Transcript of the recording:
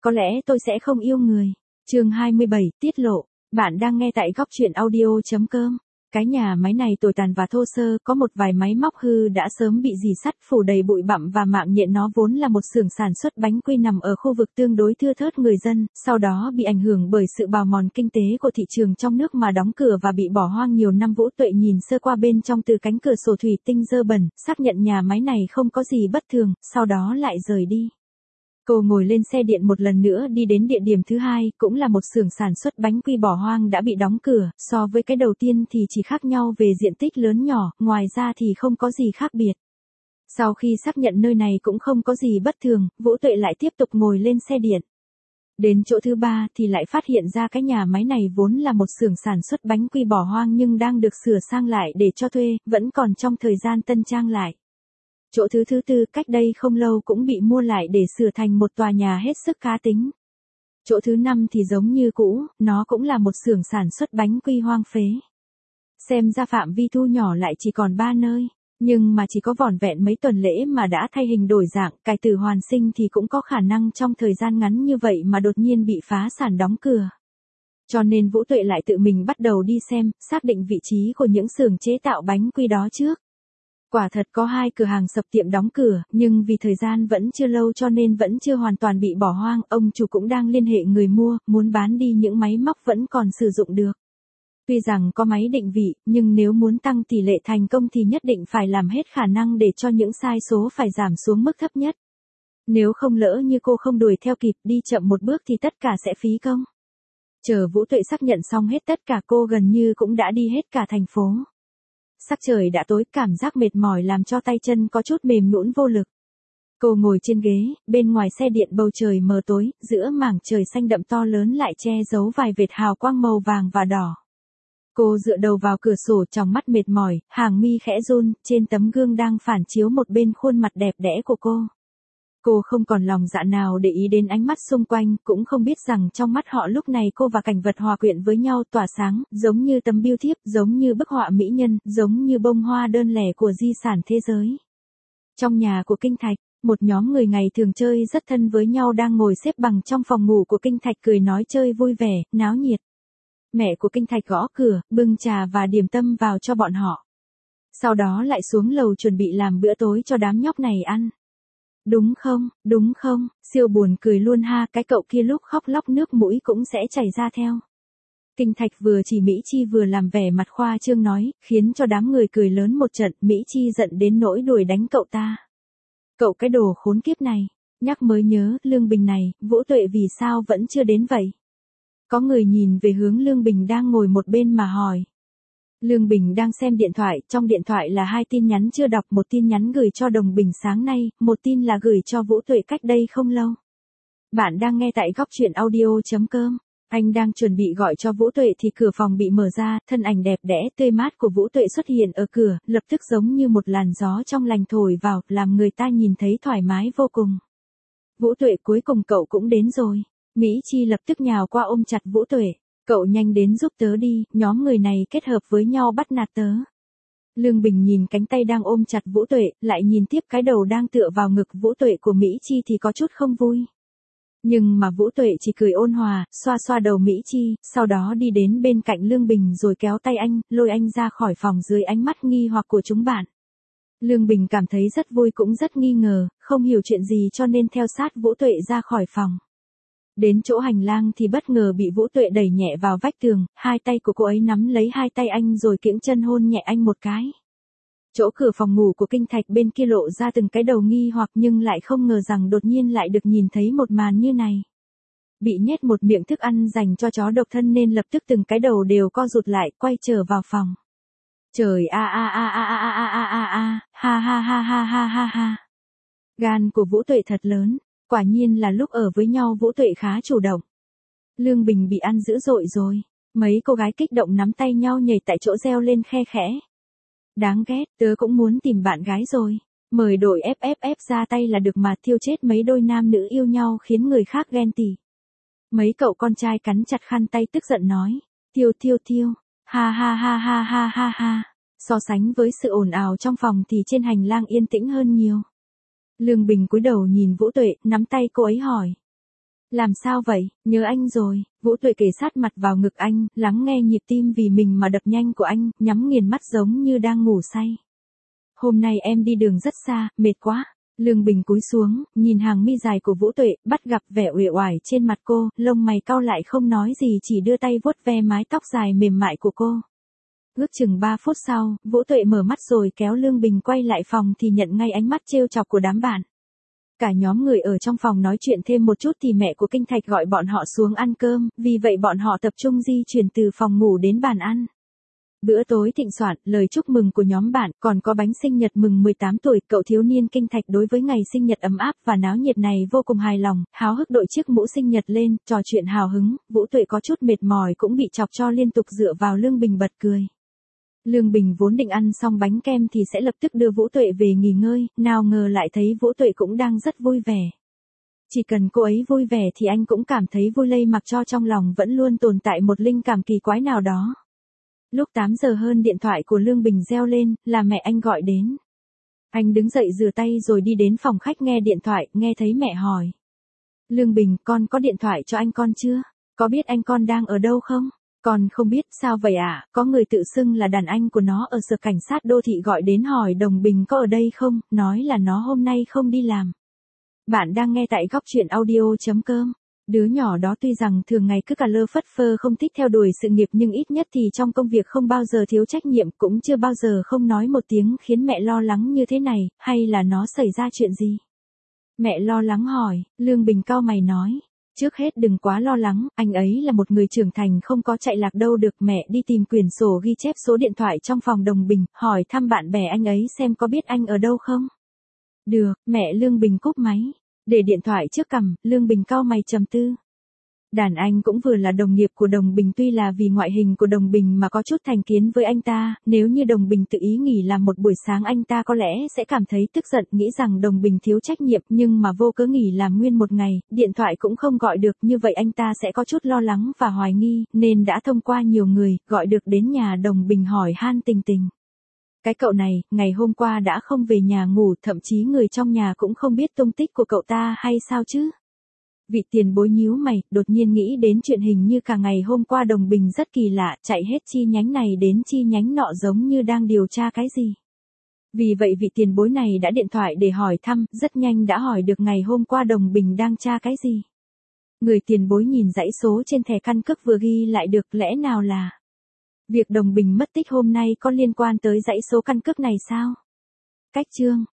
có lẽ tôi sẽ không yêu người. Chương 27, tiết lộ. Bạn đang nghe tại góc truyện audio.com. Cái nhà máy này tồi tàn và thô sơ, có một vài máy móc hư đã sớm bị rỉ sắt phủ đầy bụi bặm và mạng nhện. Nó vốn là một xưởng sản xuất bánh quy nằm ở khu vực tương đối thưa thớt người dân, sau đó bị ảnh hưởng bởi sự bào mòn kinh tế của thị trường trong nước mà đóng cửa và bị bỏ hoang nhiều năm. Vũ Tuệ nhìn sơ qua bên trong từ cánh cửa sổ thủy tinh dơ bẩn, xác nhận nhà máy này không có gì bất thường, sau đó lại rời đi. Cô ngồi lên xe điện một lần nữa đi đến địa điểm thứ hai, cũng là một xưởng sản xuất bánh quy bỏ hoang đã bị đóng cửa, so với cái đầu tiên thì chỉ khác nhau về diện tích lớn nhỏ, ngoài ra thì không có gì khác biệt. Sau khi xác nhận nơi này cũng không có gì bất thường, Vũ Tuệ lại tiếp tục ngồi lên xe điện. Đến chỗ thứ ba thì lại phát hiện ra cái nhà máy này vốn là một xưởng sản xuất bánh quy bỏ hoang nhưng đang được sửa sang lại để cho thuê, vẫn còn trong thời gian tân trang lại. Chỗ thứ tư cách đây không lâu cũng bị mua lại để sửa thành một tòa nhà hết sức cá tính. Chỗ thứ 5 thì giống như cũ, nó cũng là một xưởng sản xuất bánh quy hoang phế. Xem ra phạm vi thu nhỏ lại chỉ còn 3 nơi, nhưng mà chỉ có vỏn vẹn mấy tuần lễ mà đã thay hình đổi dạng, cải tử hoàn sinh thì cũng có khả năng trong thời gian ngắn như vậy mà đột nhiên bị phá sản đóng cửa. Cho nên Vũ Tuệ lại tự mình bắt đầu đi xem, xác định vị trí của những xưởng chế tạo bánh quy đó trước. Quả thật có 2 cửa hàng sập tiệm đóng cửa, nhưng vì thời gian vẫn chưa lâu cho nên vẫn chưa hoàn toàn bị bỏ hoang, ông chủ cũng đang liên hệ người mua, muốn bán đi những máy móc vẫn còn sử dụng được. Tuy rằng có máy định vị, nhưng nếu muốn tăng tỷ lệ thành công thì nhất định phải làm hết khả năng để cho những sai số phải giảm xuống mức thấp nhất. Nếu không lỡ như cô không đuổi theo kịp, đi chậm một bước thì tất cả sẽ phí công. Chờ Vũ Tuệ xác nhận xong hết tất cả, cô gần như cũng đã đi hết cả thành phố. Sắc trời đã tối, cảm giác mệt mỏi làm cho tay chân có chút mềm nhũn vô lực. Cô ngồi trên ghế, bên ngoài xe điện bầu trời mờ tối, giữa mảng trời xanh đậm to lớn lại che giấu vài vệt hào quang màu vàng và đỏ. Cô dựa đầu vào cửa sổ, trong mắt mệt mỏi, hàng mi khẽ run, trên tấm gương đang phản chiếu một bên khuôn mặt đẹp đẽ của cô. Cô không còn lòng dạ nào để ý đến ánh mắt xung quanh, cũng không biết rằng trong mắt họ lúc này cô và cảnh vật hòa quyện với nhau tỏa sáng, giống như tấm bưu thiếp, giống như bức họa mỹ nhân, giống như bông hoa đơn lẻ của di sản thế giới. Trong nhà của Kinh Thạch, một nhóm người ngày thường chơi rất thân với nhau đang ngồi xếp bằng trong phòng ngủ của Kinh Thạch, cười nói chơi vui vẻ, náo nhiệt. Mẹ của Kinh Thạch gõ cửa, bưng trà và điểm tâm vào cho bọn họ. Sau đó lại xuống lầu chuẩn bị làm bữa tối cho đám nhóc này ăn. Đúng không, siêu buồn cười luôn ha, cái cậu kia lúc khóc lóc nước mũi cũng sẽ chảy ra theo. Kinh Thạch vừa chỉ Mỹ Chi vừa làm vẻ mặt khoa trương nói, khiến cho đám người cười lớn một trận. Mỹ Chi giận đến nỗi đuổi đánh cậu ta. Cậu cái đồ khốn kiếp này, nhắc mới nhớ, Lương Bình này, Vũ Tuệ vì sao vẫn chưa đến vậy? Có người nhìn về hướng Lương Bình đang ngồi một bên mà hỏi. Lương Bình đang xem điện thoại, trong điện thoại là 2 tin nhắn chưa đọc, một tin nhắn gửi cho Đồng Bình sáng nay, một tin là gửi cho Vũ Tuệ cách đây không lâu. Bạn đang nghe tại góc truyện audio.com. Anh đang chuẩn bị gọi cho Vũ Tuệ thì cửa phòng bị mở ra, thân ảnh đẹp đẽ tươi mát của Vũ Tuệ xuất hiện ở cửa, lập tức giống như một làn gió trong lành thổi vào, làm người ta nhìn thấy thoải mái vô cùng. Vũ Tuệ, cuối cùng cậu cũng đến rồi. Mỹ Chi lập tức nhào qua ôm chặt Vũ Tuệ. Cậu nhanh đến giúp tớ đi, nhóm người này kết hợp với nhau bắt nạt tớ. Lương Bình nhìn cánh tay đang ôm chặt Vũ Tuệ, lại nhìn tiếp cái đầu đang tựa vào ngực Vũ Tuệ của Mỹ Chi thì có chút không vui. Nhưng mà Vũ Tuệ chỉ cười ôn hòa, xoa xoa đầu Mỹ Chi, sau đó đi đến bên cạnh Lương Bình rồi kéo tay anh, lôi anh ra khỏi phòng dưới ánh mắt nghi hoặc của chúng bạn. Lương Bình cảm thấy rất vui cũng rất nghi ngờ, không hiểu chuyện gì cho nên theo sát Vũ Tuệ ra khỏi phòng. Đến chỗ hành lang thì bất ngờ bị Vũ Tuệ đẩy nhẹ vào vách tường, 2 tay của cô ấy nắm lấy 2 tay anh rồi kiễng chân hôn nhẹ anh một cái. Chỗ cửa phòng ngủ của Kinh Thạch bên kia lộ ra từng cái đầu nghi hoặc nhưng lại không ngờ rằng đột nhiên lại được nhìn thấy một màn như này. Bị nhét một miệng thức ăn dành cho chó độc thân nên lập tức từng cái đầu đều co rụt lại, quay trở vào phòng. Trời ha ha. Gan của Vũ Tuệ thật lớn. Quả nhiên là lúc ở với nhau Vũ Tuệ khá chủ động. Lương Bình bị ăn dữ dội rồi. Mấy cô gái kích động nắm tay nhau nhảy tại chỗ reo lên khe khẽ. Đáng ghét, tớ cũng muốn tìm bạn gái rồi. Mời đội FFF ra tay là được mà, thiêu chết mấy đôi nam nữ yêu nhau khiến người khác ghen tị. Mấy cậu con trai cắn chặt khăn tay tức giận nói. Thiêu. Ha. So sánh với sự ồn ào trong phòng thì trên hành lang yên tĩnh hơn nhiều. Lương Bình cúi đầu nhìn Vũ Tuệ, nắm tay cô ấy hỏi. Làm sao vậy, nhớ anh rồi, Vũ Tuệ kề sát mặt vào ngực anh, lắng nghe nhịp tim vì mình mà đập nhanh của anh, nhắm nghiền mắt giống như đang ngủ say. Hôm nay em đi đường rất xa, mệt quá. Lương Bình cúi xuống, nhìn hàng mi dài của Vũ Tuệ, bắt gặp vẻ uể oải trên mặt cô, lông mày cau lại không nói gì chỉ đưa tay vuốt ve mái tóc dài mềm mại của cô. Ước chừng 3 phút sau, Vũ Tuệ mở mắt rồi kéo Lương Bình quay lại phòng thì nhận ngay ánh mắt trêu chọc của đám bạn. Cả nhóm người ở trong phòng nói chuyện thêm một chút thì mẹ của Kinh Thạch gọi bọn họ xuống ăn cơm, vì vậy bọn họ tập trung di chuyển từ phòng ngủ đến bàn ăn. Bữa tối thịnh soạn, lời chúc mừng của nhóm bạn, còn có bánh sinh nhật mừng 18 tuổi, cậu thiếu niên Kinh Thạch đối với ngày sinh nhật ấm áp và náo nhiệt này vô cùng hài lòng, háo hức đội chiếc mũ sinh nhật lên, trò chuyện hào hứng, Vũ Tuệ có chút mệt mỏi cũng bị chọc cho liên tục dựa vào Lương Bình bật cười. Lương Bình vốn định ăn xong bánh kem thì sẽ lập tức đưa Vũ Tuệ về nghỉ ngơi, nào ngờ lại thấy Vũ Tuệ cũng đang rất vui vẻ. Chỉ cần cô ấy vui vẻ thì anh cũng cảm thấy vui lây mặc cho trong lòng vẫn luôn tồn tại một linh cảm kỳ quái nào đó. Lúc 8 giờ hơn điện thoại của Lương Bình reo lên, là mẹ anh gọi đến. Anh đứng dậy rửa tay rồi đi đến phòng khách nghe điện thoại, nghe thấy mẹ hỏi. Lương Bình, con có điện thoại cho anh con chưa? Có biết anh con đang ở đâu không? Con không biết, sao vậy ạ? Có người tự xưng là đàn anh của nó ở sở cảnh sát đô thị gọi đến hỏi Đồng Bình có ở đây không, nói là nó hôm nay không đi làm. Bạn đang nghe tại góc chuyện audio.com. Đứa nhỏ đó tuy rằng thường ngày cứ cà lơ phất phơ không thích theo đuổi sự nghiệp nhưng ít nhất thì trong công việc không bao giờ thiếu trách nhiệm, cũng chưa bao giờ không nói một tiếng khiến mẹ lo lắng như thế này, hay là nó xảy ra chuyện gì? Mẹ lo lắng hỏi, Lương Bình cau mày nói. Trước hết đừng quá lo lắng, anh ấy là một người trưởng thành không có chạy lạc đâu được. Mẹ đi tìm quyển sổ ghi chép số điện thoại trong phòng Đồng Bình, hỏi thăm bạn bè anh ấy xem có biết anh ở đâu không. Được, mẹ. Lương Bình cúp máy. Để điện thoại trước cằm, Lương Bình cau mày trầm tư. Đàn anh cũng vừa là đồng nghiệp của Đồng Bình, tuy là vì ngoại hình của Đồng Bình mà có chút thành kiến với anh ta, nếu như Đồng Bình tự ý nghỉ làm một buổi sáng anh ta có lẽ sẽ cảm thấy tức giận, nghĩ rằng Đồng Bình thiếu trách nhiệm, nhưng mà vô cớ nghỉ làm nguyên một ngày, điện thoại cũng không gọi được, như vậy anh ta sẽ có chút lo lắng và hoài nghi, nên đã thông qua nhiều người, gọi được đến nhà Đồng Bình hỏi han tình tình. Cái cậu này, ngày hôm qua đã không về nhà ngủ, thậm chí người trong nhà cũng không biết tung tích của cậu ta hay sao chứ? Vị tiền bối nhíu mày, đột nhiên nghĩ đến chuyện hình như cả ngày hôm qua Đồng Bình rất kỳ lạ, chạy hết chi nhánh này đến chi nhánh nọ giống như đang điều tra cái gì. Vì vậy vị tiền bối này đã điện thoại để hỏi thăm, rất nhanh đã hỏi được ngày hôm qua Đồng Bình đang tra cái gì. Người tiền bối nhìn dãy số trên thẻ căn cước vừa ghi lại được, lẽ nào là việc Đồng Bình mất tích hôm nay có liên quan tới dãy số căn cước này sao? Cách chương